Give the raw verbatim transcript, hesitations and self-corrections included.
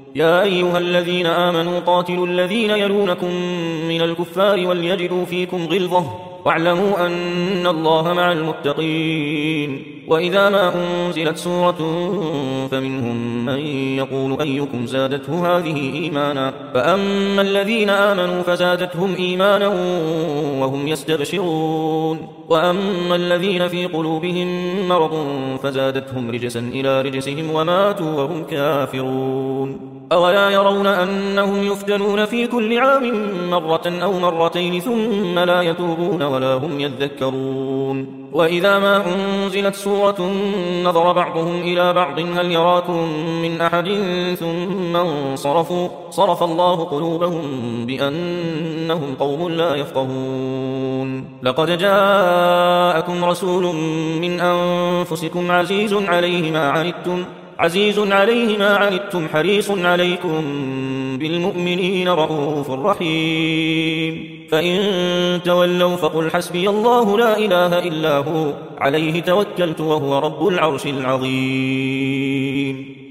يا أيها الذين آمنوا قاتلوا الذين يلونكم من الكفار وليجدوا فيكم غلظة واعلموا أن الله مع المتقين. وإذا ما أنزلت سورة فمنهم من يقول أيكم زادته هذه إيمانا فأما الذين آمنوا فزادتهم إيمانا وهم يستبشرون وأما الذين في قلوبهم مرض فزادتهم رجسا إلى رجسهم وماتوا وهم كافرون. أولا يرون أنهم يفتنون في كل عام مرة أو مرتين ثم لا يتوبون ولا هم يذكرون. وإذا ما أنزلت سورة نظر بعضهم إلى بعض هل يراكم من أحد ثم انصرفوا صرف الله قلوبهم بأنهم قوم لا يفقهون. لقد جاءكم رسول من أنفسكم عزيز عليه ما عنتم عزيز عليه ما عنتم حريص عليكم بالمؤمنين رؤوف رحيم. فإن تولوا فقل حسبي الله لا إله إلا هو عليه توكلت وهو رب العرش العظيم.